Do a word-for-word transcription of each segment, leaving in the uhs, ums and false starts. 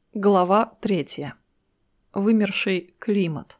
Глава третья. Вымерший климат.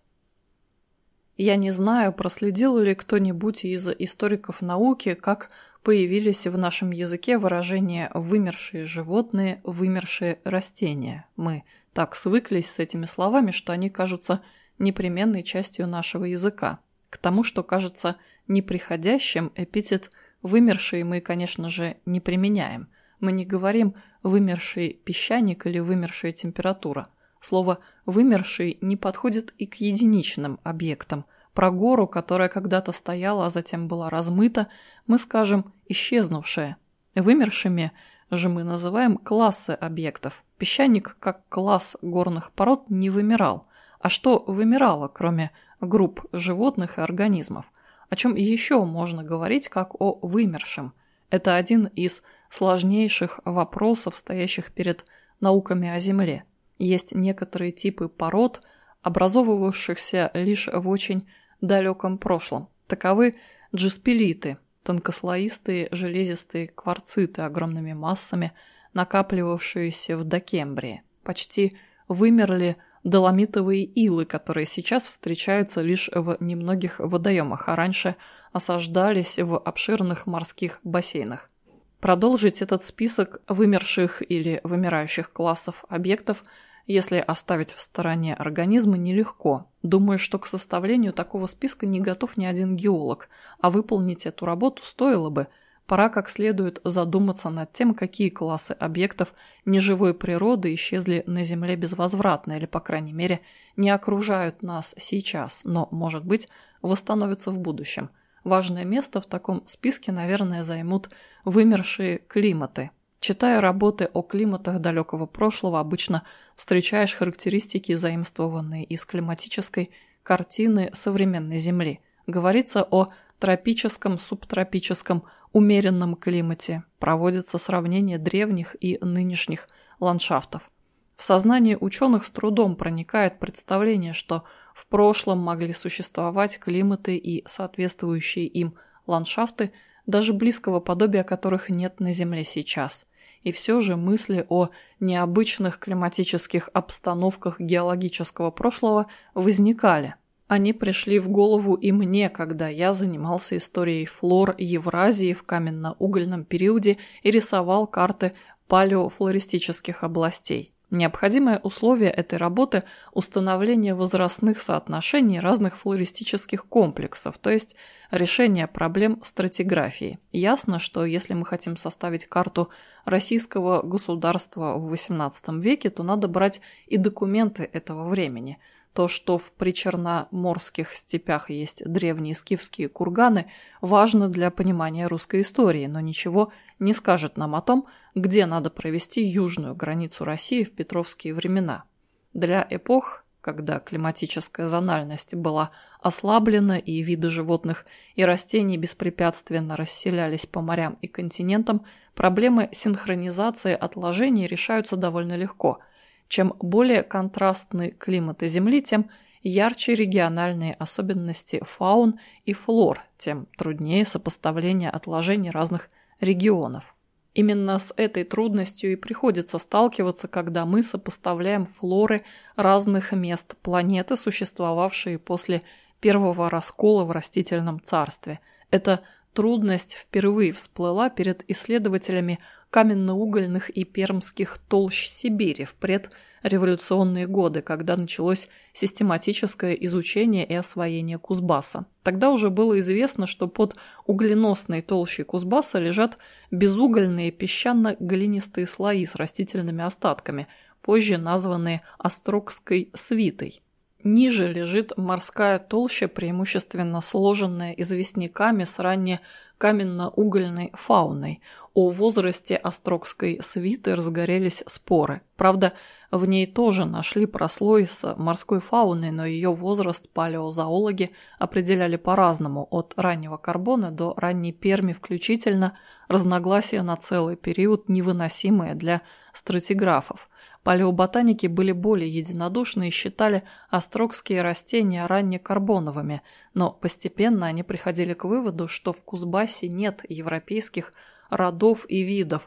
Я не знаю, проследил ли кто-нибудь из историков науки, как появились в нашем языке выражения «вымершие животные», «вымершие растения». Мы так свыклись с этими словами, что они кажутся непременной частью нашего языка. К тому, что кажется неприходящим, эпитет «вымерший» мы, конечно же, не применяем. Мы не говорим «вымерший песчаник» или «вымершая температура». Слово «вымерший» не подходит и к единичным объектам. Про гору, которая когда-то стояла, а затем была размыта, мы скажем «исчезнувшая». Вымершими же мы называем классы объектов. Песчаник, как класс горных пород, не вымирал. А что вымирало, кроме групп животных и организмов? О чем еще можно говорить, как о вымершем? Это один из сложнейших вопросов, стоящих перед науками о Земле. Есть некоторые типы пород, образовывавшихся лишь в очень далеком прошлом. Таковы джиспилиты, тонкослоистые железистые кварциты огромными массами, накапливавшиеся в Докембрии. Почти вымерли доломитовые илы, которые сейчас встречаются лишь в немногих водоемах, а раньше осаждались в обширных морских бассейнах. Продолжить этот список вымерших или вымирающих классов объектов, если оставить в стороне организмы, нелегко. Думаю, что к составлению такого списка не готов ни один геолог, а выполнить эту работу стоило бы. Пора как следует задуматься над тем, какие классы объектов неживой природы исчезли на Земле безвозвратно или, по крайней мере, не окружают нас сейчас, но, может быть, восстановятся в будущем. Важное место в таком списке, наверное, займут вымершие климаты. Читая работы о климатах далекого прошлого, обычно встречаешь характеристики, заимствованные из климатической картины современной Земли. Говорится о тропическом, субтропическом, умеренном климате. Проводится сравнение древних и нынешних ландшафтов. В сознание ученых с трудом проникает представление, что в прошлом могли существовать климаты и соответствующие им ландшафты, даже близкого подобия которых нет на Земле сейчас. И все же мысли о необычных климатических обстановках геологического прошлого возникали. Они пришли в голову и мне, когда я занимался историей флор Евразии в каменно-угольном периоде и рисовал карты палеофлористических областей. Необходимое условие этой работы – установление возрастных соотношений разных флористических комплексов, то есть решение проблем стратиграфии. Ясно, что если мы хотим составить карту российского государства в восемнадцатом веке, то надо брать и документы этого времени. То, что в причерноморских степях есть древние скифские курганы, важно для понимания русской истории, но ничего не скажет нам о том, где надо провести южную границу России в петровские времена. Для эпох, когда климатическая зональность была ослаблена и виды животных и растений беспрепятственно расселялись по морям и континентам, проблемы синхронизации отложений решаются довольно легко. Чем более контрастны климаты Земли, тем ярче региональные особенности фаун и флор, тем труднее сопоставление отложений разных регионов. Именно с этой трудностью и приходится сталкиваться, когда мы сопоставляем флоры разных мест планеты, существовавшие после первого раскола в растительном царстве. Эта трудность впервые всплыла перед исследователями каменно-угольных и пермских толщ Сибири в предреволюционные годы, когда началось систематическое изучение и освоение Кузбасса. Тогда уже было известно, что под угленосной толщей Кузбасса лежат безугольные песчано-глинистые слои с растительными остатками, позже названные Острогской свитой. Ниже лежит морская толща, преимущественно сложенная известняками с ранне каменно-угольной фауной. О возрасте Острогской свиты разгорелись споры. Правда, в ней тоже нашли прослой с морской фауной, но ее возраст палеозоологи определяли по-разному, от раннего Карбона до ранней Перми включительно, разногласия на целый период невыносимые для стратиграфов. Палеоботаники были более единодушны и считали острогские растения раннекарбоновыми, но постепенно они приходили к выводу, что в Кузбассе нет европейских родов и видов,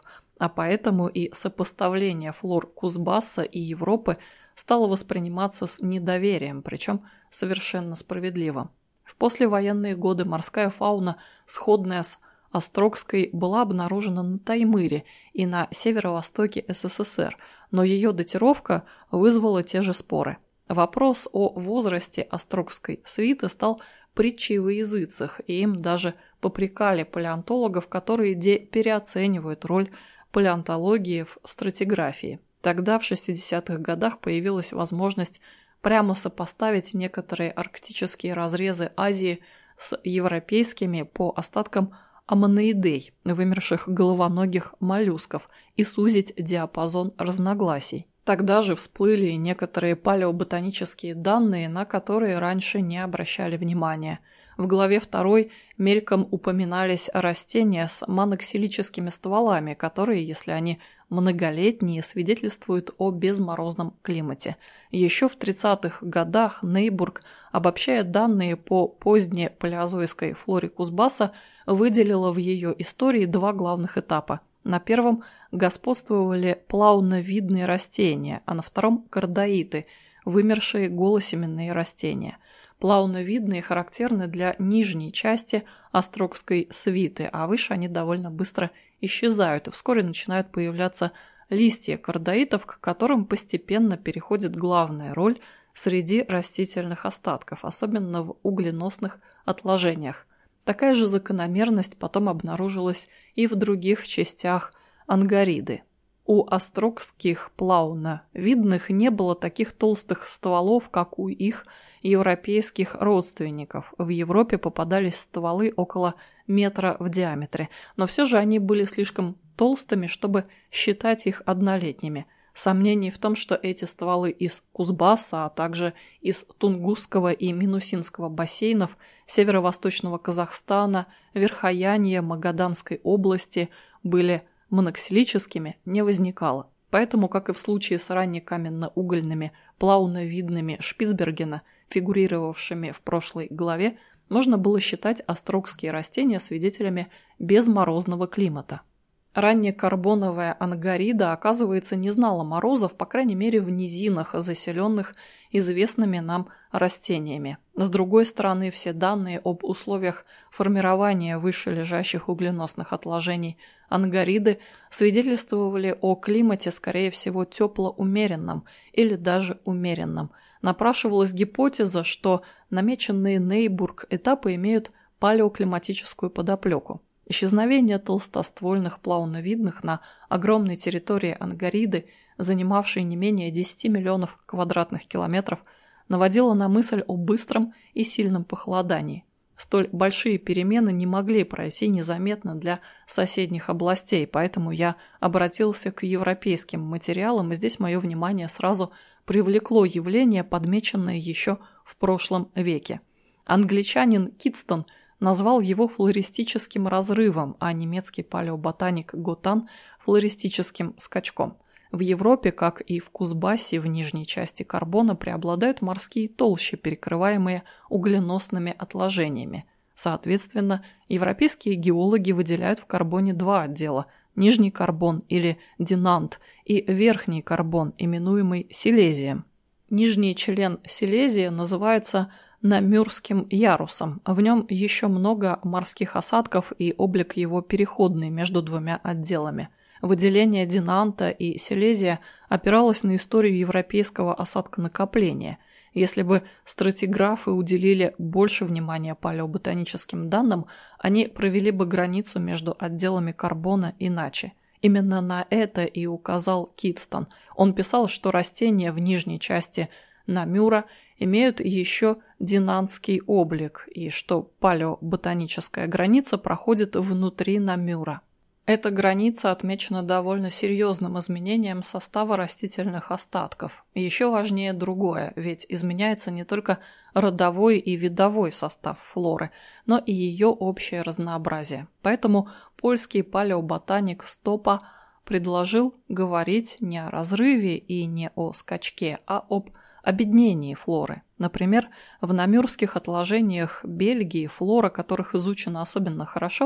а поэтому и сопоставление флор Кузбасса и Европы стало восприниматься с недоверием, причем совершенно справедливо. В послевоенные годы морская фауна, сходная с острогской, была обнаружена на Таймыре и на северо-востоке СССР, но ее датировка вызвала те же споры. Вопрос о возрасте острогской свиты стал притчей во языцах, и им даже попрекали палеонтологов, которые де переоценивают роль палеонтологии в стратиграфии. Тогда, в шестидесятых годах, появилась возможность прямо сопоставить некоторые арктические разрезы Азии с европейскими по остаткам аммоноидей, вымерших головоногих моллюсков, и сузить диапазон разногласий. Тогда же всплыли некоторые палеоботанические данные, на которые раньше не обращали внимания. В главе второй мельком упоминались растения с моноксилическими стволами, которые, если они многолетние, свидетельствуют о безморозном климате. Еще в тридцатых годах Нейбург, обобщая данные по позднепалеозойской флоре Кузбасса, выделила в ее истории два главных этапа. На первом господствовали плауновидные растения, а на втором – кардаиты, вымершие голосеменные растения. Плауновидные характерны для нижней части острогской свиты, а выше они довольно быстро исчезают, и вскоре начинают появляться листья кардаитов, к которым постепенно переходит главная роль среди растительных остатков, особенно в угленосных отложениях. Такая же закономерность потом обнаружилась и в других частях ангариды. У острогских плауновидных не было таких толстых стволов, как у их европейских родственников. В Европе попадались стволы около метра в диаметре, но все же они были слишком толстыми, чтобы считать их однолетними. Сомнений в том, что эти стволы из Кузбасса, а также из Тунгусского и Минусинского бассейнов, северо-восточного Казахстана, Верхоянья, Магаданской области были моноксилическими, не возникало. Поэтому, как и в случае с раннекаменно-угольными плауновидными Шпицбергена, фигурировавшими в прошлой главе, можно было считать острогские растения свидетелями безморозного климата. Раннекарбоновая ангарида, оказывается, не знала морозов, по крайней мере в низинах, заселенных известными нам растениями. С другой стороны, все данные об условиях формирования вышележащих угленосных отложений ангариды свидетельствовали о климате, скорее всего, теплоумеренном или даже умеренном. Напрашивалась гипотеза, что намеченные Нейбург этапы имеют палеоклиматическую подоплеку. Исчезновение толстоствольных плауновидных на огромной территории ангариды, занимавшей не менее десяти миллионов квадратных километров, наводило на мысль о быстром и сильном похолодании. Столь большие перемены не могли пройти незаметно для соседних областей, поэтому я обратился к европейским материалам, и здесь мое внимание сразу привлекло явление, подмеченное еще в прошлом веке. Англичанин Китстон назвал его флористическим разрывом, а немецкий палеоботаник Готан – флористическим скачком. В Европе, как и в Кузбассе, в нижней части карбона преобладают морские толщи, перекрываемые угленосными отложениями. Соответственно, европейские геологи выделяют в карбоне два отдела – нижний карбон или динант и верхний карбон, именуемый силезием. Нижний член силезия называется Намюрским ярусом. В нем еще много морских осадков и облик его переходный между двумя отделами. Выделение динанта и силезия опиралось на историю европейского осадконакопления. Если бы стратиграфы уделили больше внимания палеоботаническим данным, они провели бы границу между отделами карбона иначе. Именно на это и указал Китстон. Он писал, что растения в нижней части Намюра имеют еще динантский облик, и что палеоботаническая граница проходит внутри Намюра. Эта граница отмечена довольно серьезным изменением состава растительных остатков. Еще важнее другое, ведь изменяется не только родовой и видовой состав флоры, но и ее общее разнообразие. Поэтому польский палеоботаник Стопа предложил говорить не о разрыве и не о скачке, а об обеднении флоры. Например, в намюрских отложениях Бельгии, флора которых изучена особенно хорошо,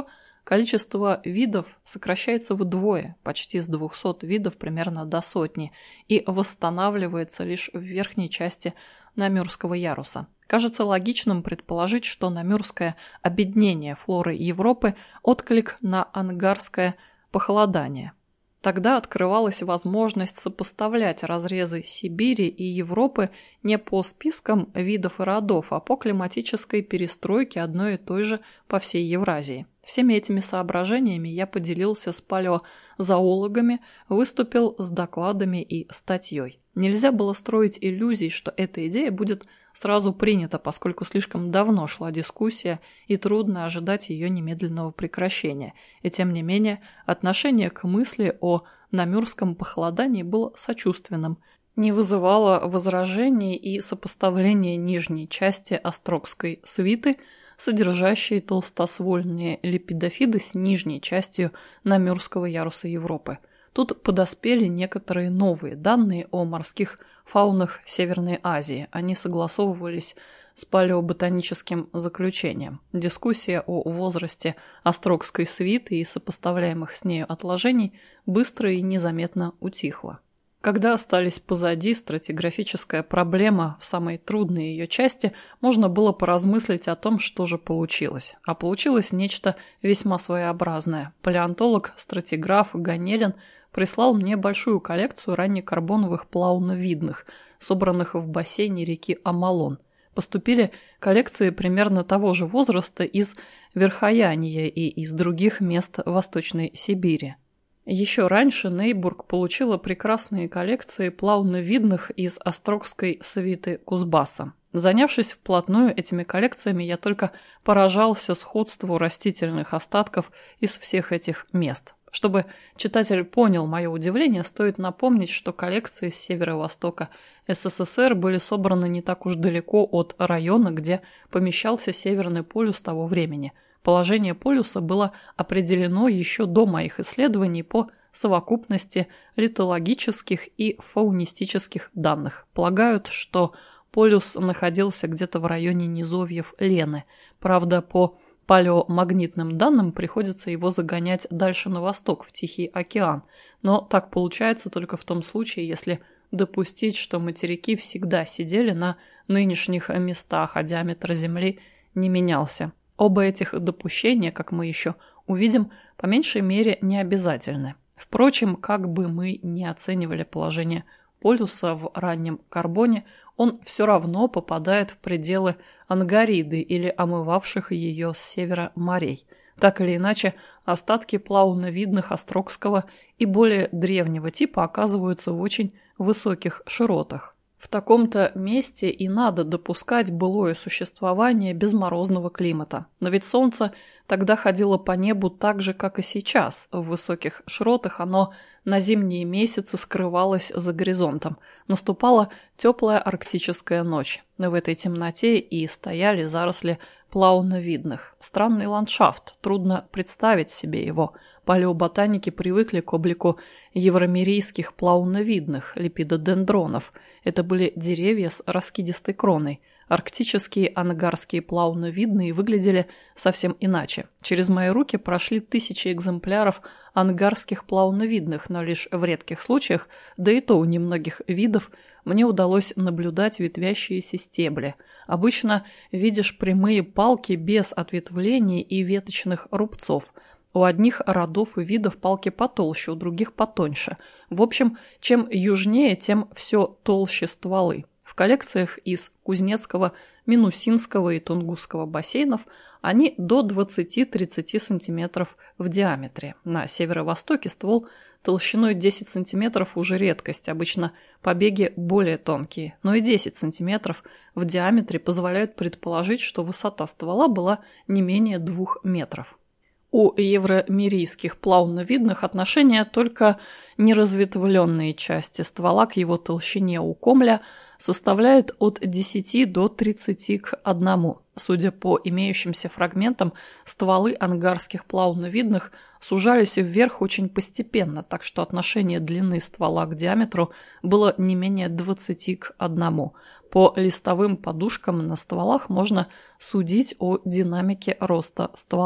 количество видов сокращается вдвое, почти с двухсот видов примерно до сотни, и восстанавливается лишь в верхней части Намюрского яруса. Кажется логичным предположить, что намюрское обеднение флоры Европы – отклик на ангарское похолодание. Тогда открывалась возможность сопоставлять разрезы Сибири и Европы не по спискам видов и родов, а по климатической перестройке одной и той же по всей Евразии. Всеми этими соображениями я поделился с палеозоологами, выступил с докладами и статьей. Нельзя было строить иллюзий, что эта идея будет сразу принята, поскольку слишком давно шла дискуссия и трудно ожидать ее немедленного прекращения. И тем не менее, отношение к мысли о намюрском похолодании было сочувственным, не вызывало возражений и сопоставления нижней части острогской свиты, содержащей толстоствольные липидофиды, с нижней частью намюрского яруса Европы. Тут подоспели некоторые новые данные о морских фаунах Северной Азии. Они согласовывались с палеоботаническим заключением. Дискуссия о возрасте острогской свиты и сопоставляемых с нею отложений быстро и незаметно утихла. Когда остались позади стратиграфическая проблема в самой трудной ее части, можно было поразмыслить о том, что же получилось. А получилось нечто весьма своеобразное. Палеонтолог-стратиграф Ганелин прислал мне большую коллекцию раннекарбоновых плауновидных, собранных в бассейне реки Амалон. Поступили коллекции примерно того же возраста из Верхояния и из других мест Восточной Сибири. Еще раньше Нейбург получила прекрасные коллекции плауновидных из острогской свиты Кузбасса. Занявшись вплотную этими коллекциями, я только поражался сходству растительных остатков из всех этих мест. Чтобы читатель понял мое удивление, стоит напомнить, что коллекции с северо-востока СССР были собраны не так уж далеко от района, где помещался Северный полюс того времени. Положение полюса было определено еще до моих исследований по совокупности литологических и фаунистических данных. Полагают, что полюс находился где-то в районе низовьев Лены. Правда, по палеомагнитным данным приходится его загонять дальше на восток, в Тихий океан. Но так получается только в том случае, если допустить, что материки всегда сидели на нынешних местах, а диаметр Земли не менялся. Оба этих допущения, как мы еще увидим, по меньшей мере не обязательны. Впрочем, как бы мы ни оценивали положение полюса в раннем карбоне, он все равно попадает в пределы Ангариды или омывавших ее с севера морей. Так или иначе, остатки плауновидных острогского и более древнего типа оказываются в очень высоких широтах. В таком-то месте и надо допускать былое существование безморозного климата. Но ведь солнце тогда ходило по небу так же, как и сейчас. В высоких широтах оно на зимние месяцы скрывалось за горизонтом. Наступала теплая арктическая ночь. В этой темноте и стояли заросли плауновидных. Странный ландшафт, трудно представить себе его. Палеоботаники привыкли к облику евромерийских плауновидных липидодендронов. Это были деревья с раскидистой кроной. Арктические ангарские плауновидные выглядели совсем иначе. Через мои руки прошли тысячи экземпляров ангарских плауновидных, но лишь в редких случаях, да и то у немногих видов, мне удалось наблюдать ветвящиеся стебли. Обычно видишь прямые палки без ответвлений и веточных рубцов. У одних родов и видов палки потолще, у других потоньше. В общем, чем южнее, тем все толще стволы. В коллекциях из Кузнецкого, Минусинского и Тунгусского бассейнов они до двадцати-тридцати сантиметров в диаметре. На северо-востоке ствол толщиной десять сантиметров уже редкость, обычно побеги более тонкие, но и десять сантиметров в диаметре позволяют предположить, что высота ствола была не менее двух метров. У евромерийских плауновидных отношения только неразветвленные части ствола к его толщине у комля составляют от десяти до тридцати к одному. Судя по имеющимся фрагментам, стволы ангарских плауновидных сужались вверх очень постепенно, так что отношение длины ствола к диаметру было не менее двадцати к одному. По листовым подушкам на стволах можно судить о динамике роста ствола.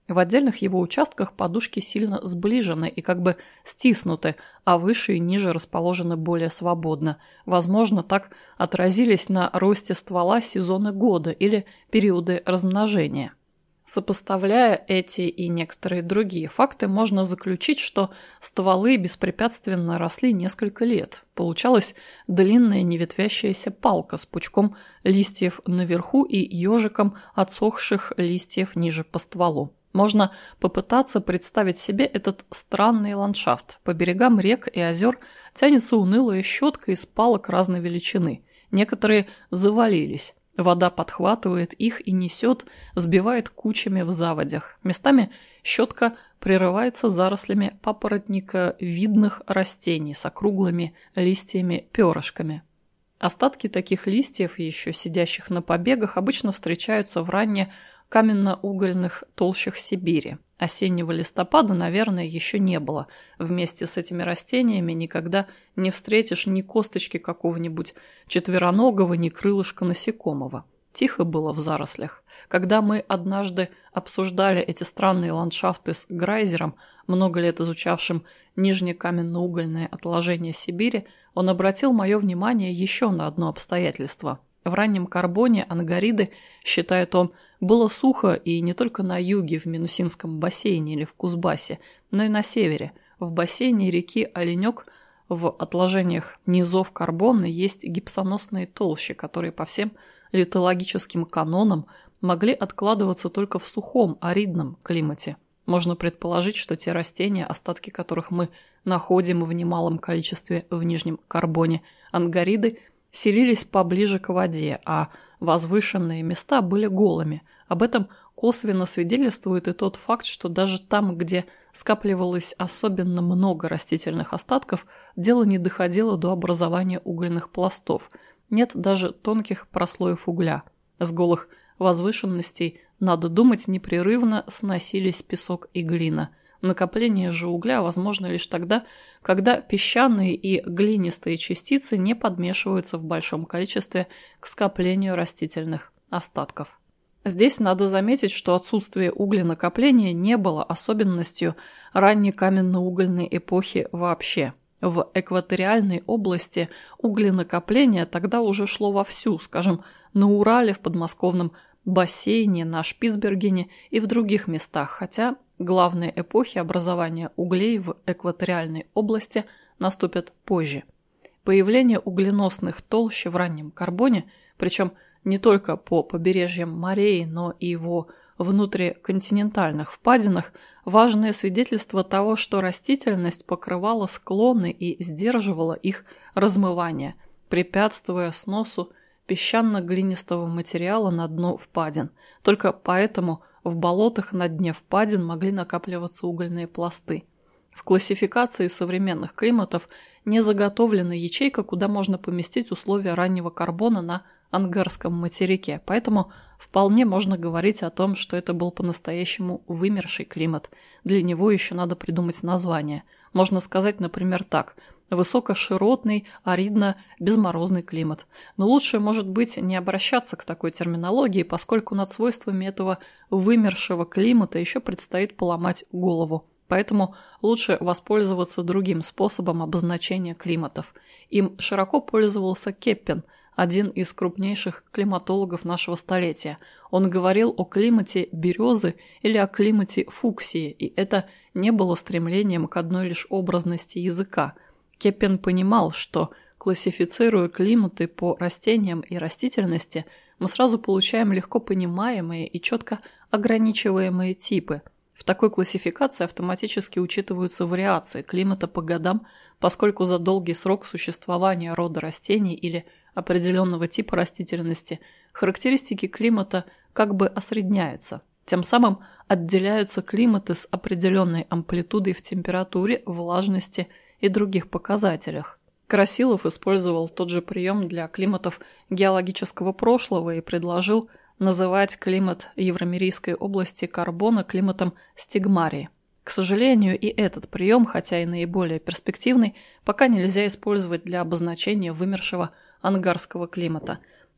В отдельных его участках подушки сильно сближены и как бы стиснуты, а выше и ниже расположены более свободно. Возможно, так отразились на росте ствола сезоны года или периоды размножения. Сопоставляя эти и некоторые другие факты, можно заключить, что стволы беспрепятственно росли несколько лет. Получалась длинная неветвящаяся палка с пучком листьев наверху и ежиком отсохших листьев ниже по стволу. Можно попытаться представить себе этот странный ландшафт. По берегам рек и озер тянется унылая щетка из палок разной величины. Некоторые завалились. Вода подхватывает их и несет, сбивает кучами в заводях. Местами щетка прерывается зарослями папоротниковидных растений с округлыми листьями-перышками. Остатки таких листьев, еще сидящих на побегах, обычно встречаются в ранне каменно-угольных толщах Сибири. Осеннего листопада, наверное, еще не было. Вместе с этими растениями никогда не встретишь ни косточки какого-нибудь четвероногого, ни крылышка насекомого. Тихо было в зарослях. Когда мы однажды обсуждали эти странные ландшафты с Грайзером, много лет изучавшим нижнекаменно-угольное отложение Сибири, он обратил мое внимание еще на одно обстоятельство. В раннем карбоне ангариды, считает он, было сухо и не только на юге в Минусинском бассейне или в Кузбассе, но и на севере. В бассейне реки Оленек в отложениях низов карбона есть гипсоносные толщи, которые по всем литологическим канонам могли откладываться только в сухом, аридном климате. Можно предположить, что те растения, остатки которых мы находим в немалом количестве в нижнем карбоне, ангариды, селились поближе к воде, а возвышенные места были голыми. Об этом косвенно свидетельствует и тот факт, что даже там, где скапливалось особенно много растительных остатков, дело не доходило до образования угольных пластов. Нет даже тонких прослоев угля. С голых возвышенностей, надо думать, непрерывно сносились песок и глина. Накопление же угля возможно лишь тогда, когда песчаные и глинистые частицы не подмешиваются в большом количестве к скоплению растительных остатков. Здесь надо заметить, что отсутствие угленакопления не было особенностью ранней каменно-угольной эпохи вообще. В экваториальной области угленакопление тогда уже шло вовсю, скажем, на Урале, в подмосковном бассейне, на Шпицбергене и в других местах, хотя главные эпохи образования углей в экваториальной области наступят позже. Появление угленосных толщ в раннем карбоне, причем не только по побережьям морей, но и во внутриконтинентальных впадинах, важное свидетельство того, что растительность покрывала склоны и сдерживала их размывание, препятствуя сносу песчано-глинистого материала на дно впадин. Только поэтому в болотах на дне впадин могли накапливаться угольные пласты. В классификации современных климатов не заготовлена ячейка, куда можно поместить условия раннего карбона на Ангарском материке, поэтому вполне можно говорить о том, что это был по-настоящему вымерший климат. Для него еще надо придумать название. Можно сказать, например, так: высокоширотный, аридно-безморозный климат. Но лучше, может быть, не обращаться к такой терминологии, поскольку над свойствами этого вымершего климата еще предстоит поломать голову. Поэтому лучше воспользоваться другим способом обозначения климатов. Им широко пользовался Кеппен, один из крупнейших климатологов нашего столетия. Он говорил о климате березы или о климате фуксии, и это не было стремлением к одной лишь образности языка. Кеппен понимал, что, классифицируя климаты по растениям и растительности, мы сразу получаем легко понимаемые и четко ограничиваемые типы. В такой классификации автоматически учитываются вариации климата по годам, поскольку за долгий срок существования рода растений или определенного типа растительности характеристики климата как бы осредняются. Тем самым отделяются климаты с определенной амплитудой в температуре, влажности и других показателях. Красилов использовал тот же прием для климатов геологического прошлого и предложил называть климат Евромерийской области карбона климатом стигмарии. К сожалению, и этот прием, хотя и наиболее перспективный, пока нельзя использовать для обозначения вымершего ангарского климата.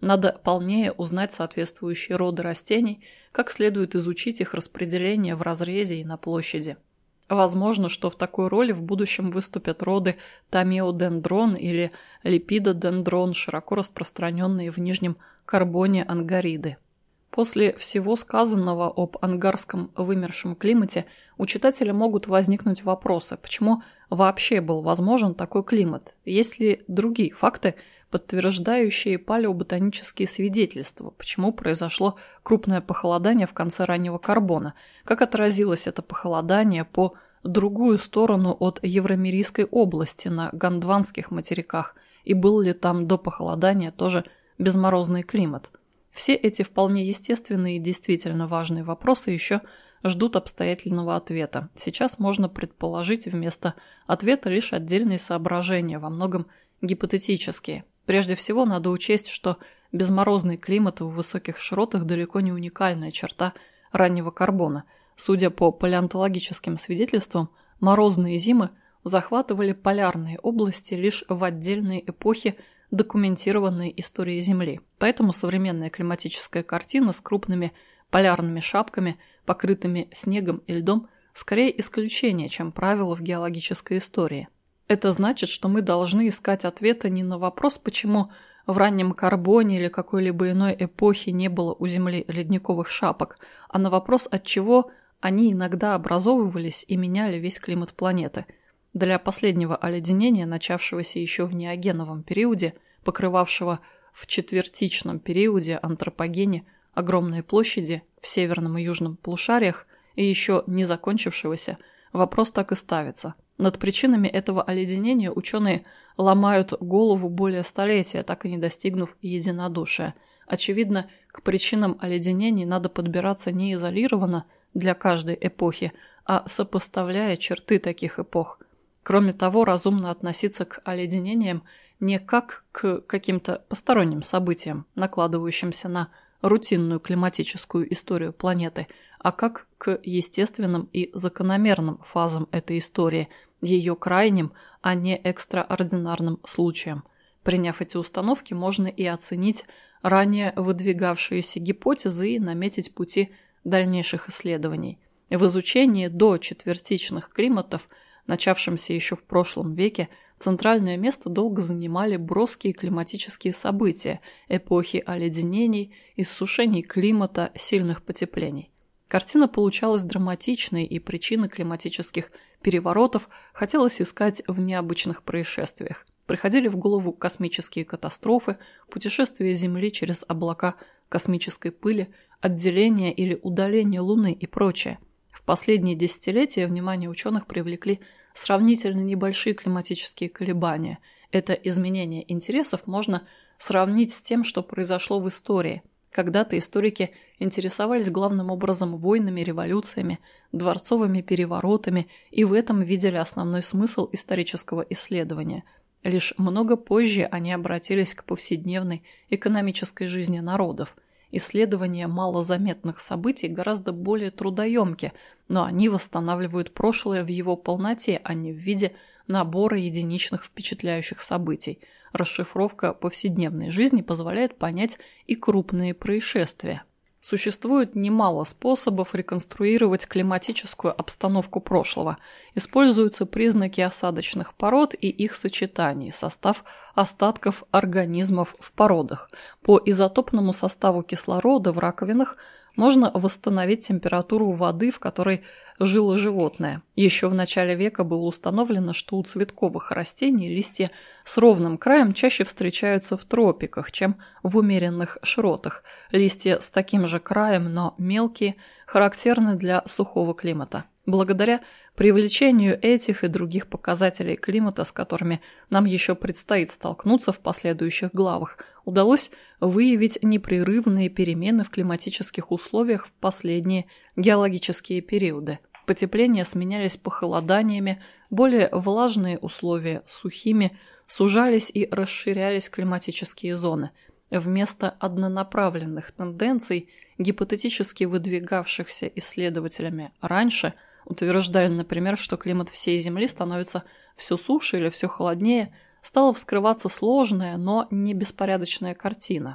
Надо полнее узнать соответствующие роды растений, как следует изучить их распределение в разрезе и на площади. Возможно, что в такой роли в будущем выступят роды томеодендрон или липидодендрон, широко распространенные в Нижнем Карбоне ангариды. После всего сказанного об ангарском вымершем климате у читателя могут возникнуть вопросы, почему вообще был возможен такой климат, есть ли другие факты, подтверждающие палеоботанические свидетельства, почему произошло крупное похолодание в конце раннего Карбона, как отразилось это похолодание по другую сторону от Евромирийской области на Гондванских материках, и был ли там до похолодания тоже безморозный климат. Все эти вполне естественные и действительно важные вопросы еще ждут обстоятельного ответа. Сейчас можно предположить вместо ответа лишь отдельные соображения, во многом гипотетические. Прежде всего, надо учесть, что безморозный климат в высоких широтах далеко не уникальная черта раннего Карбона. Судя по палеонтологическим свидетельствам, морозные зимы захватывали полярные области лишь в отдельные эпохи документированной истории Земли. Поэтому современная климатическая картина с крупными полярными шапками, покрытыми снегом и льдом, скорее исключение, чем правило в геологической истории. Это значит, что мы должны искать ответы не на вопрос, почему в раннем Карбоне или какой-либо иной эпохе не было у Земли ледниковых шапок, а на вопрос, отчего они иногда образовывались и меняли весь климат планеты. Для последнего оледенения, начавшегося еще в неогеновом периоде, покрывавшего в четвертичном периоде антропогене огромные площади в северном и южном полушариях и еще не закончившегося, вопрос так и ставится. Над причинами этого оледенения ученые ломают голову более столетия, так и не достигнув единодушия. Очевидно, к причинам оледенений надо подбираться не изолированно для каждой эпохи, а сопоставляя черты таких эпох. Кроме того, разумно относиться к оледенениям не как к каким-то посторонним событиям, накладывающимся на рутинную климатическую историю планеты, а как к естественным и закономерным фазам этой истории, ее крайним, а не экстраординарным случаям. Приняв эти установки, можно и оценить ранее выдвигавшиеся гипотезы и наметить пути дальнейших исследований. В изучении дочетвертичных климатов, начавшемся еще в прошлом веке, центральное место долго занимали броские климатические события, эпохи оледенений, иссушений климата, сильных потеплений. Картина получалась драматичной, и причины климатических переворотов хотелось искать в необычных происшествиях. Приходили в голову космические катастрофы, путешествия Земли через облака космической пыли, отделение или удаление Луны и прочее. В последние десятилетия внимание ученых привлекли сравнительно небольшие климатические колебания. Это изменение интересов можно сравнить с тем, что произошло в истории. Когда-то историки интересовались главным образом войнами, революциями, дворцовыми переворотами и в этом видели основной смысл исторического исследования. Лишь много позже они обратились к повседневной экономической жизни народов. Исследования малозаметных событий гораздо более трудоемки, но они восстанавливают прошлое в его полноте, а не в виде набора единичных впечатляющих событий. Расшифровка повседневной жизни позволяет понять и крупные происшествия. Существует немало способов реконструировать климатическую обстановку прошлого. Используются признаки осадочных пород и их сочетаний, состав остатков организмов в породах. По изотопному составу кислорода в раковинах можно восстановить температуру воды, в которой жило животное. Еще в начале века было установлено, что у цветковых растений листья с ровным краем чаще встречаются в тропиках, чем в умеренных широтах. Листья с таким же краем, но мелкие, характерны для сухого климата. Благодаря привлечению этих и других показателей климата, с которыми нам еще предстоит столкнуться в последующих главах, удалось выявить непрерывные перемены в климатических условиях в последние геологические периоды. Потепления сменялись похолоданиями, более влажные условия – сухими, сужались и расширялись климатические зоны. Вместо однонаправленных тенденций, гипотетически выдвигавшихся исследователями раньше, утверждали, например, что климат всей Земли становится все суше или все холоднее, стала вскрываться сложная, но не беспорядочная картина.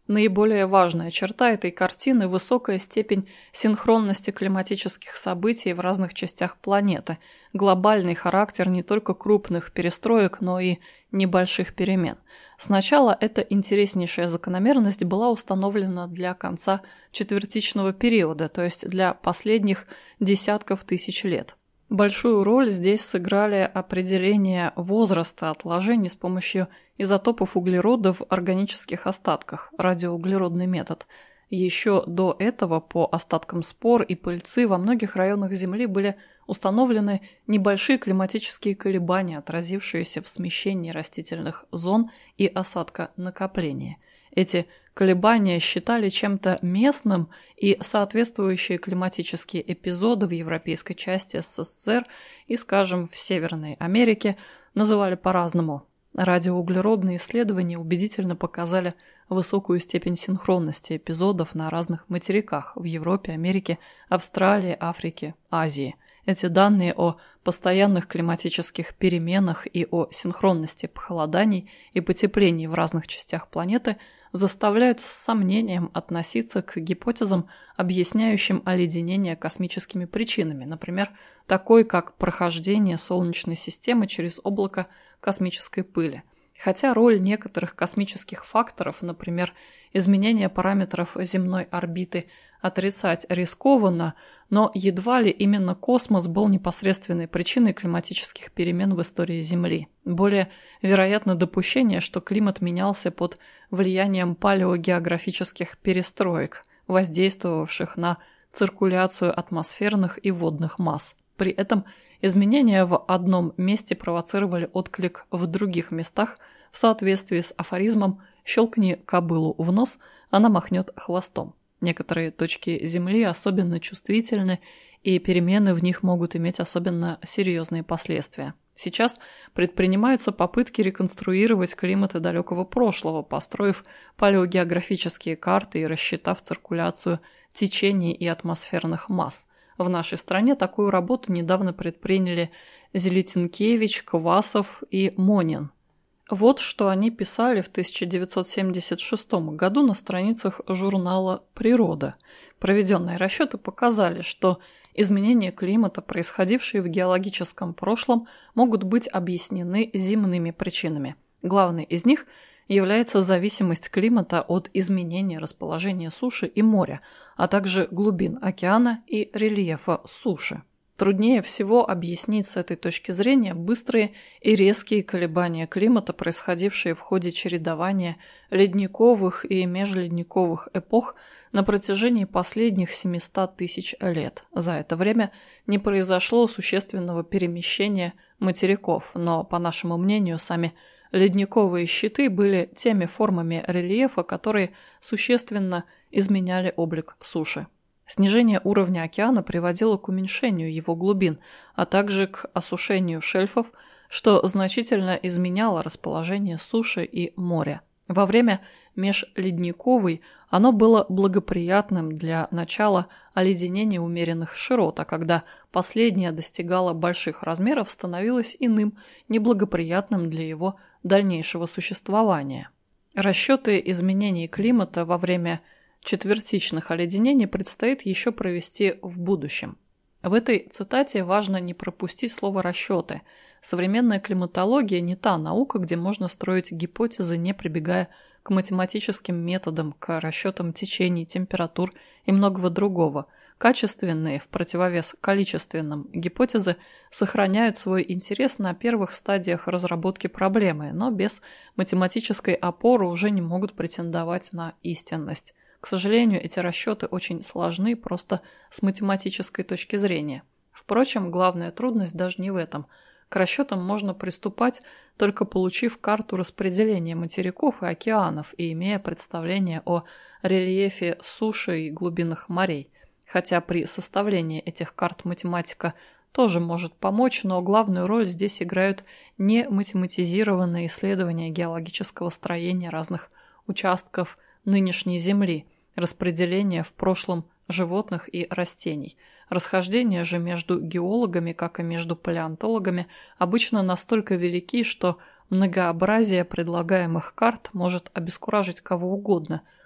Наиболее важная черта этой картины – высокая степень синхронности климатических событий в разных частях планеты, глобальный характер не только крупных перестроек, но и небольших перемен. Сначала эта интереснейшая закономерность была установлена для конца четвертичного периода, то есть для последних десятков тысяч лет. Большую роль здесь сыграли определение возраста отложений с помощью изотопов углерода в органических остатках, радиоуглеродный метод. Еще до этого по остаткам спор и пыльцы во многих районах Земли были установлены небольшие климатические колебания, отразившиеся в смещении растительных зон и осадконакопления. Эти колебания считали чем-то местным, и соответствующие климатические эпизоды в европейской части СССР и, скажем, в Северной Америке называли по-разному. Радиоуглеродные исследования убедительно показали высокую степень синхронности эпизодов на разных материках в Европе, Америке, Австралии, Африке, Азии. Эти данные о постоянных климатических переменах и о синхронности похолоданий и потеплений в разных частях планеты заставляют с сомнением относиться к гипотезам, объясняющим оледенение космическими причинами, например, такой как прохождение Солнечной системы через облако космической пыли. Хотя роль некоторых космических факторов, например, изменение параметров земной орбиты, отрицать рискованно, но едва ли именно космос был непосредственной причиной климатических перемен в истории Земли. Более вероятно допущение, что климат менялся под влиянием палеогеографических перестроек, воздействовавших на циркуляцию атмосферных и водных масс. При этом изменения в одном месте провоцировали отклик в других местах в соответствии с афоризмом «щелкни кобылу в нос, она махнет хвостом». Некоторые точки Земли особенно чувствительны, и перемены в них могут иметь особенно серьезные последствия. Сейчас предпринимаются попытки реконструировать климаты далекого прошлого, построив палеогеографические карты и рассчитав циркуляцию течений и атмосферных масс. В нашей стране такую работу недавно предприняли Зелетинкевич, Квасов и Монин. Вот что они писали в тысяча девятьсот семьдесят шестом году на страницах журнала «Природа». Проведенные расчеты показали, что изменения климата, происходившие в геологическом прошлом, могут быть объяснены земными причинами. Главной из них является зависимость климата от изменения расположения суши и моря, а также глубин океана и рельефа суши. Труднее всего объяснить с этой точки зрения быстрые и резкие колебания климата, происходившие в ходе чередования ледниковых и межледниковых эпох на протяжении последних семисот тысяч лет. За это время не произошло существенного перемещения материков, но, по нашему мнению, сами ледниковые щиты были теми формами рельефа, которые существенно изменяли облик суши. Снижение уровня океана приводило к уменьшению его глубин, а также к осушению шельфов, что значительно изменяло расположение суши и моря. Во время межледниковой оно было благоприятным для начала оледенения умеренных широт, а когда последнее достигало больших размеров, становилось иным, неблагоприятным для его дальнейшего существования. Расчеты изменений климата во время четвертичных оледенений предстоит еще провести в будущем. В этой цитате важно не пропустить слово «расчеты». Современная климатология не та наука, где можно строить гипотезы, не прибегая к математическим методам, к расчетам течений, температур и многого другого. Качественные, в противовес количественным, гипотезы сохраняют свой интерес на первых стадиях разработки проблемы, но без математической опоры уже не могут претендовать на истинность. К сожалению, эти расчеты очень сложны просто с математической точки зрения. Впрочем, главная трудность даже не в этом. К расчетам можно приступать, только получив карту распределения материков и океанов и имея представление о рельефе суши и глубинах морей. Хотя при составлении этих карт математика тоже может помочь, но главную роль здесь играют не математизированные исследования геологического строения разных участков нынешней Земли, распределение в прошлом животных и растений. Расхождения же между геологами, как и между палеонтологами, обычно настолько велики, что многообразие предлагаемых карт может обескуражить кого угодно.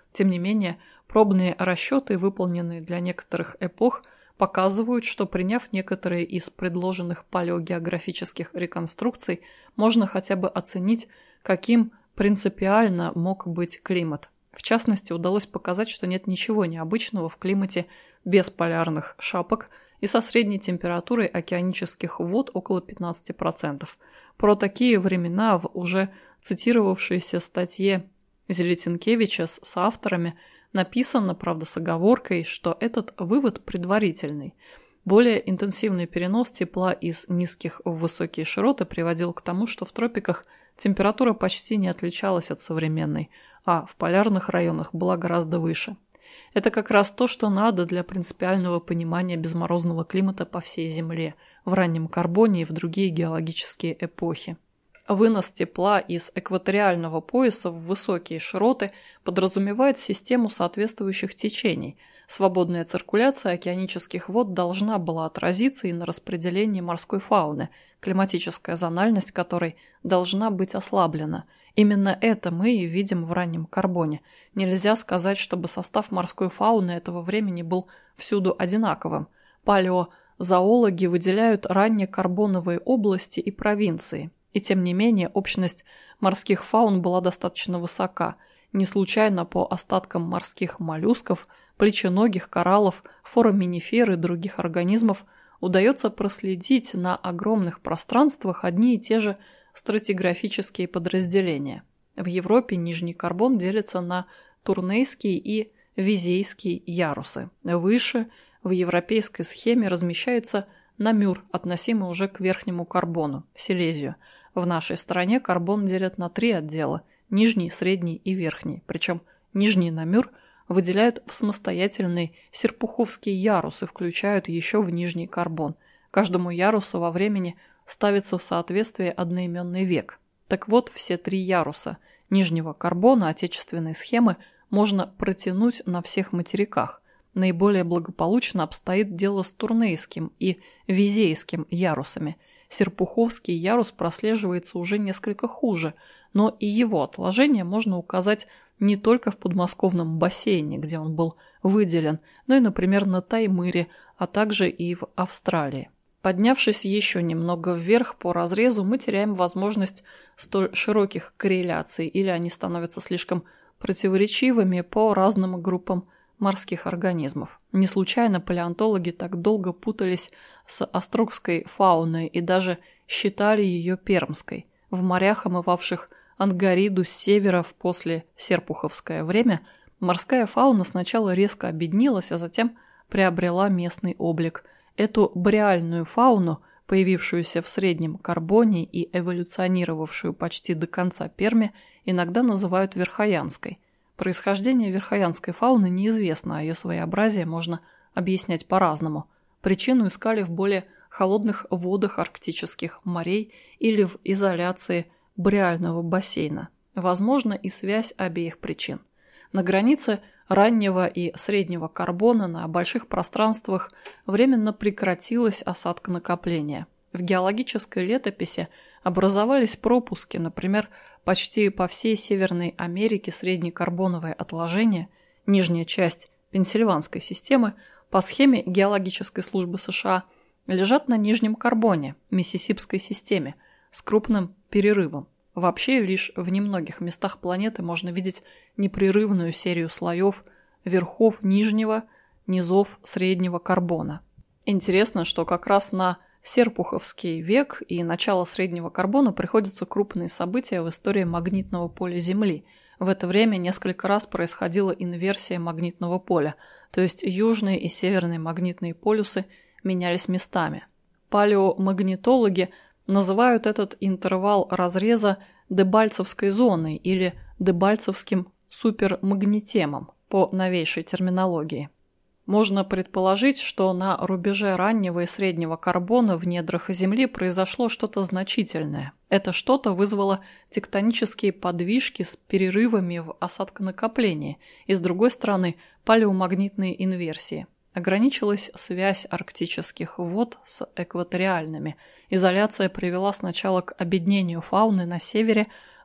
Тем не менее, пробные расчеты, выполненные для некоторых эпох, показывают, что приняв некоторые из предложенных палеогеографических реконструкций, можно хотя бы оценить, каким принципиально мог быть климат. В частности, удалось показать, что нет ничего необычного в климате без полярных шапок и со средней температурой океанических вод около пятнадцати процентов. Про такие времена в уже цитировавшейся статье Зелетинкевича с соавторами написано, правда с оговоркой, что этот вывод предварительный. Более интенсивный перенос тепла из низких в высокие широты приводил к тому, что в тропиках температура почти не отличалась от современной, а в полярных районах была гораздо выше. Это как раз то, что надо для принципиального понимания безморозного климата по всей Земле, в раннем Карбоне и в другие геологические эпохи. Вынос тепла из экваториального пояса в высокие широты подразумевает систему соответствующих течений. Свободная циркуляция океанических вод должна была отразиться и на распределении морской фауны, климатическая зональность которой должна быть ослаблена. Именно это мы и видим в раннем Карбоне. Нельзя сказать, чтобы состав морской фауны этого времени был всюду одинаковым. Палеозоологи выделяют раннекарбоновые области и провинции. И тем не менее общность морских фаун была достаточно высока. Не случайно по остаткам морских моллюсков, плеченогих, кораллов, фораминифер и других организмов удается проследить на огромных пространствах одни и те же стратиграфические подразделения. В Европе Нижний Карбон делится на Турнейский и Визейский ярусы. Выше в европейской схеме размещается Намюр, относимый уже к Верхнему Карбону, Силезию. В нашей стране Карбон делят на три отдела – Нижний, Средний и Верхний. Причем Нижний Намюр выделяют в самостоятельный Серпуховский ярус и включают еще в Нижний Карбон. Каждому ярусу во времени ставится в соответствие одноименный век. Так вот, все три яруса Нижнего Карбона отечественной схемы можно протянуть на всех материках. Наиболее благополучно обстоит дело с Турнейским и Визейским ярусами. Серпуховский ярус прослеживается уже несколько хуже, но и его отложение можно указать не только в подмосковном бассейне, где он был выделен, но и, например, на Таймыре, а также и в Австралии. Поднявшись еще немного вверх по разрезу, мы теряем возможность столь широких корреляций, или они становятся слишком противоречивыми по разным группам морских организмов. Не случайно палеонтологи так долго путались с острогской фауной и даже считали ее пермской. В морях, омывавших Ангариду с севера в после серпуховское время, морская фауна сначала резко обеднилась, а затем приобрела местный облик. Эту бореальную фауну, появившуюся в Среднем Карбоне и эволюционировавшую почти до конца Перми, иногда называют верхоянской. Происхождение верхоянской фауны неизвестно, а ее своеобразие можно объяснять по-разному. Причину искали в более холодных водах арктических морей или в изоляции бореального бассейна. Возможно и связь обеих причин. На границе раннего и среднего Карбона на больших пространствах временно прекратилось осадконакопление. В геологической летописи образовались пропуски, например, почти по всей Северной Америке среднекарбоновое отложение, нижняя часть Пенсильванской системы, по схеме геологической службы США, лежат на Нижнем Карбоне, Миссисипской системе, с крупным перерывом. Вообще, лишь в немногих местах планеты можно видеть непрерывную серию слоев верхов Нижнего, низов Среднего Карбона. Интересно, что как раз на Серпуховский век и начало Среднего Карбона приходятся крупные события в истории магнитного поля Земли. В это время несколько раз происходила инверсия магнитного поля, то есть южные и северные магнитные полюсы менялись местами. Палеомагнитологи называют этот интервал разреза дебальцевской зоной или дебальцевским супермагнетемом по новейшей терминологии. Можно предположить, что на рубеже раннего и среднего Карбона в недрах Земли произошло что-то значительное. Это что-то вызвало тектонические подвижки с перерывами в осадконакоплении и, с другой стороны, палеомагнитные инверсии. Ограничилась связь арктических вод с экваториальными. Изоляция привела сначала к обеднению фауны на севере,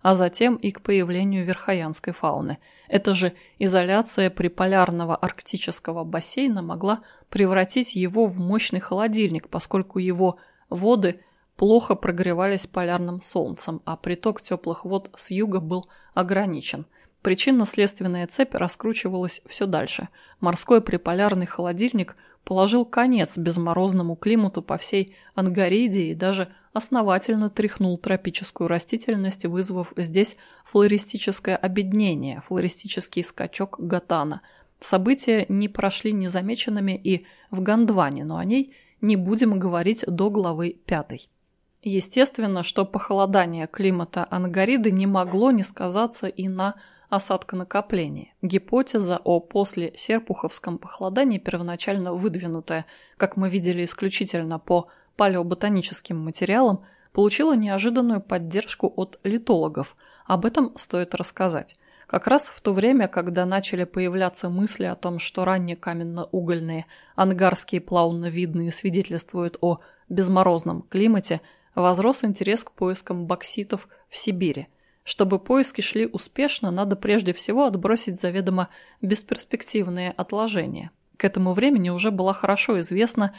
а затем и к появлению верхоянской фауны. Эта же изоляция приполярного арктического бассейна могла превратить его в мощный холодильник, поскольку его воды плохо прогревались полярным солнцем, а приток теплых вод с юга был ограничен. Причинно-следственная цепь раскручивалась все дальше. Морской приполярный холодильник положил конец безморозному климату по всей Ангариде и даже основательно тряхнул тропическую растительность, вызвав здесь флористическое обеднение, флористический скачок Гатана. События не прошли незамеченными и в Гондване, но о ней не будем говорить до главы пятой. Естественно, что похолодание климата Ангариды не могло не сказаться и на осадконакоплении. Гипотеза о послесерпуховском похолодании, первоначально выдвинутая, как мы видели, исключительно по палеоботаническим материалам, получила неожиданную поддержку от литологов. Об этом стоит рассказать. Как раз в то время, когда начали появляться мысли о том, что ранние каменно-угольные ангарские плавновидные свидетельствуют о безморозном климате, возрос интерес к поискам бокситов в Сибири. Чтобы поиски шли успешно, надо прежде всего отбросить заведомо бесперспективные отложения. К этому времени уже была хорошо известна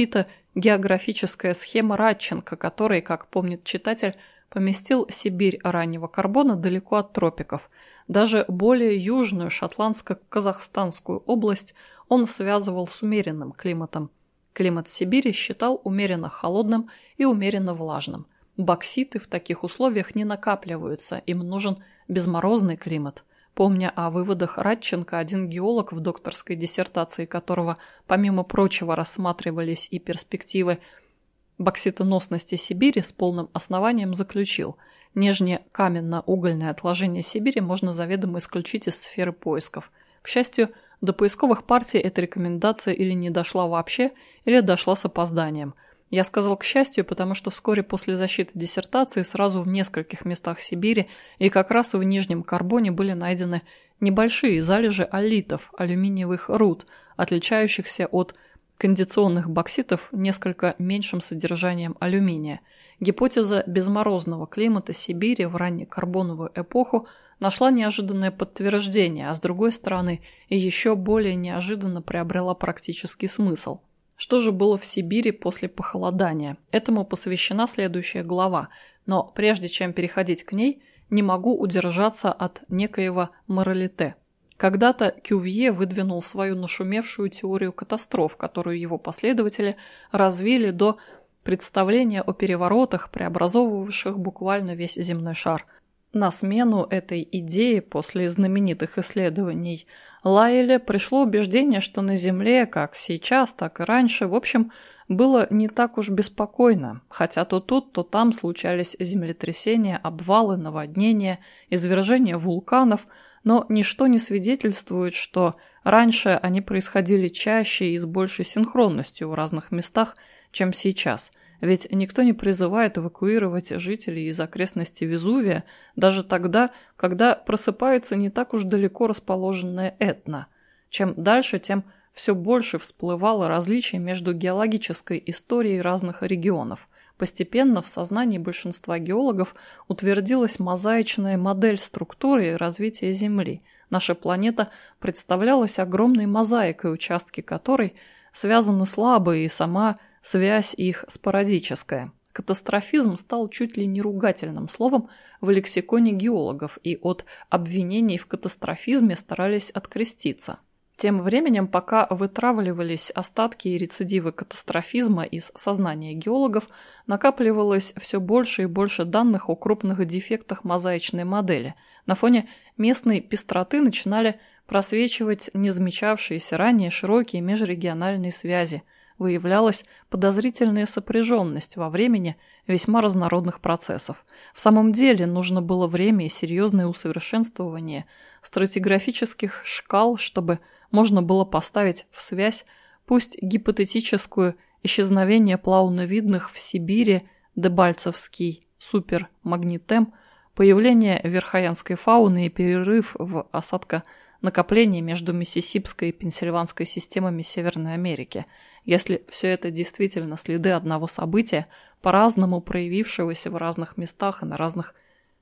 фитогеографическая схема Радченко, который, как помнит читатель, поместил Сибирь раннего карбона далеко от тропиков. Даже более южную шотландско-казахстанскую область он связывал с умеренным климатом. Климат Сибири считал умеренно холодным и умеренно влажным. Бокситы в таких условиях не накапливаются, им нужен безморозный климат. Помня о выводах Радченко, один геолог, в докторской диссертации которого, помимо прочего, рассматривались и перспективы бокситоносности Сибири, с полным основанием заключил: нижнее каменно-угольное отложение Сибири можно заведомо исключить из сферы поисков. К счастью, до поисковых партий эта рекомендация или не дошла вообще, или дошла с опозданием. Я сказал «к счастью», потому что вскоре после защиты диссертации сразу в нескольких местах Сибири и как раз в Нижнем Карбоне были найдены небольшие залежи аллитов, алюминиевых руд, отличающихся от кондиционных бокситов несколько меньшим содержанием алюминия. Гипотеза безморозного климата Сибири в раннекарбоновую эпоху нашла неожиданное подтверждение, а с другой стороны и еще более неожиданно приобрела практический смысл. Что же было в Сибири после похолодания? Этому посвящена следующая глава, но прежде чем переходить к ней, не могу удержаться от некоего моралите. Когда-то Кювье выдвинул свою нашумевшую теорию катастроф, которую его последователи развили до представления о переворотах, преобразовывавших буквально весь земной шар. На смену этой идее после знаменитых исследований Лайеля пришло убеждение, что на Земле, как сейчас, так и раньше, в общем, было не так уж беспокойно, хотя то тут, то там случались землетрясения, обвалы, наводнения, извержения вулканов, но ничто не свидетельствует, что раньше они происходили чаще и с большей синхронностью в разных местах, чем сейчас. Ведь никто не призывает эвакуировать жителей из окрестностей Везувия даже тогда, когда просыпается не так уж далеко расположенная Этна. Чем дальше, тем все больше всплывало различий между геологической историей разных регионов. Постепенно в сознании большинства геологов утвердилась мозаичная модель структуры и развития Земли. Наша планета представлялась огромной мозаикой, участки которой связаны слабо, и сама связь их спорадическая. Катастрофизм стал чуть ли не ругательным словом в лексиконе геологов, и от обвинений в катастрофизме старались откреститься. Тем временем, пока вытравливались остатки и рецидивы катастрофизма из сознания геологов, накапливалось все больше и больше данных о крупных дефектах мозаичной модели. На фоне местной пестроты начинали просвечивать незамечавшиеся ранее широкие межрегиональные связи. Выявлялась подозрительная сопряженность во времени весьма разнородных процессов. В самом деле нужно было время и серьезное усовершенствование стратиграфических шкал, чтобы можно было поставить в связь пусть гипотетическую исчезновение плавновидных в Сибири, Дебальцевский супермагнитем, появление верхоянской фауны и перерыв в осадконакоплении между Миссисипской и Пенсильванской системами Северной Америки. Если все это действительно следы одного события, по-разному проявившегося в разных местах и на разных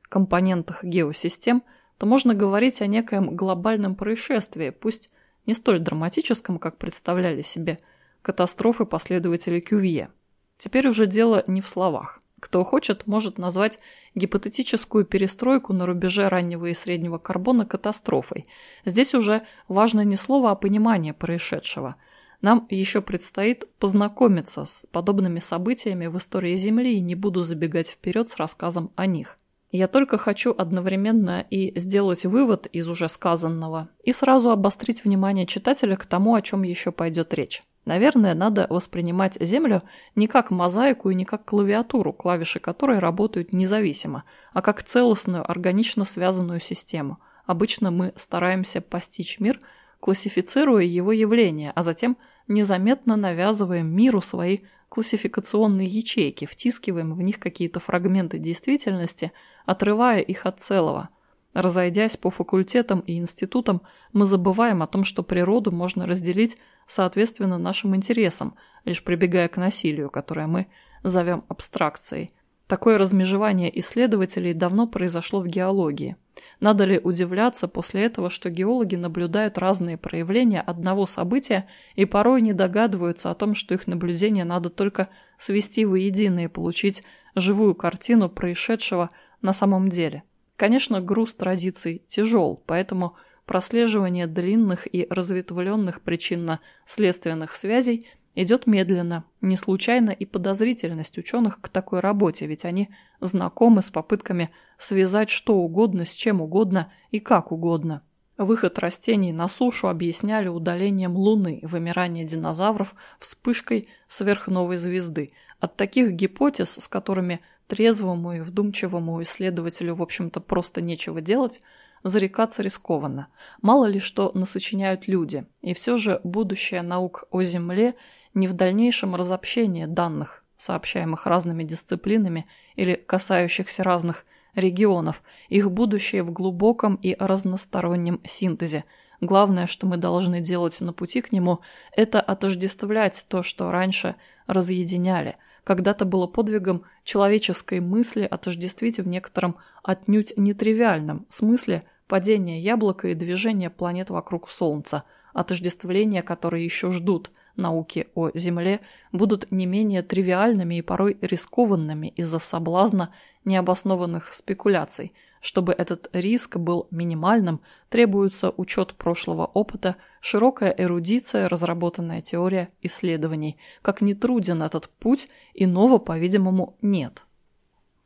компонентах геосистем, то можно говорить о некоем глобальном происшествии, пусть не столь драматическом, как представляли себе катастрофы последователей Кювье. Теперь уже дело не в словах. Кто хочет, может назвать гипотетическую перестройку на рубеже раннего и среднего карбона катастрофой. Здесь уже важно не слово, а понимание происшедшего. Нам еще предстоит познакомиться с подобными событиями в истории Земли, и не буду забегать вперед с рассказом о них. Я только хочу одновременно и сделать вывод из уже сказанного, и сразу обострить внимание читателя к тому, о чем еще пойдет речь. Наверное, надо воспринимать Землю не как мозаику и не как клавиатуру, клавиши которой работают независимо, а как целостную, органично связанную систему. Обычно мы стараемся постичь мир, классифицируя его явления, а затем незаметно навязываем миру свои классификационные ячейки, втискиваем в них какие-то фрагменты действительности, отрывая их от целого. Разойдясь по факультетам и институтам, мы забываем о том, что природу можно разделить соответственно нашим интересам, лишь прибегая к насилию, которое мы зовем абстракцией. Такое размежевание исследователей давно произошло в геологии. Надо ли удивляться после этого, что геологи наблюдают разные проявления одного события и порой не догадываются о том, что их наблюдения надо только свести воедино и получить живую картину происшедшего на самом деле. Конечно, груз традиций тяжел, поэтому прослеживание длинных и разветвленных причинно-следственных связей идет медленно. Не случайно и подозрительность ученых к такой работе, ведь они знакомы с попытками связать что угодно с чем угодно и как угодно. Выход растений на сушу объясняли удалением Луны, вымирание динозавров вспышкой сверхновой звезды. От таких гипотез, с которыми трезвому и вдумчивому исследователю, в общем-то, просто нечего делать, зарекаться рискованно. Мало ли что насочиняют люди, и все же будущее наук о Земле не в дальнейшем разобщении данных, сообщаемых разными дисциплинами или касающихся разных регионов, их будущее в глубоком и разностороннем синтезе. Главное, что мы должны делать на пути к нему, это отождествлять то, что раньше разъединяли. Когда-то было подвигом человеческой мысли отождествить в некотором отнюдь нетривиальном смысле падение яблока и движение планет вокруг Солнца, отождествления, которые еще ждут науки о Земле, будут не менее тривиальными и порой рискованными из-за соблазна необоснованных спекуляций. Чтобы этот риск был минимальным, требуется учет прошлого опыта, широкая эрудиция, разработанная теория исследований. Как ни труден этот путь, иного, по-видимому, нет.